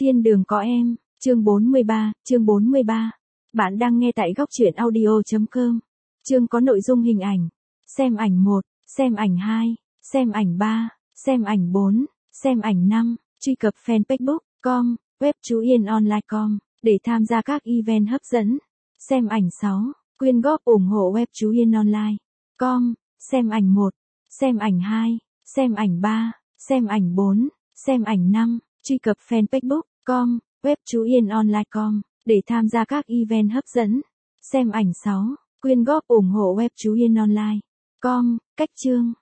Thiên đường có em, chương 43. Bạn đang nghe tại góc truyện audio.com. Chương có nội dung hình ảnh. Xem ảnh 1, xem ảnh 2, xem ảnh 3, xem ảnh 4, xem ảnh 5, truy cập fanpage com, web chuyenonline.com để tham gia các event hấp dẫn. Xem ảnh 6, quyên góp ủng hộ web chuyenonline.com, xem ảnh 1, xem ảnh 2, xem ảnh 3, xem ảnh 4, xem ảnh 5, truy cập fanpage com, web chuyenonline.com để tham gia các event hấp dẫn. Xem ảnh 6, quyên góp ủng hộ web chuyenonline.com, cách chương.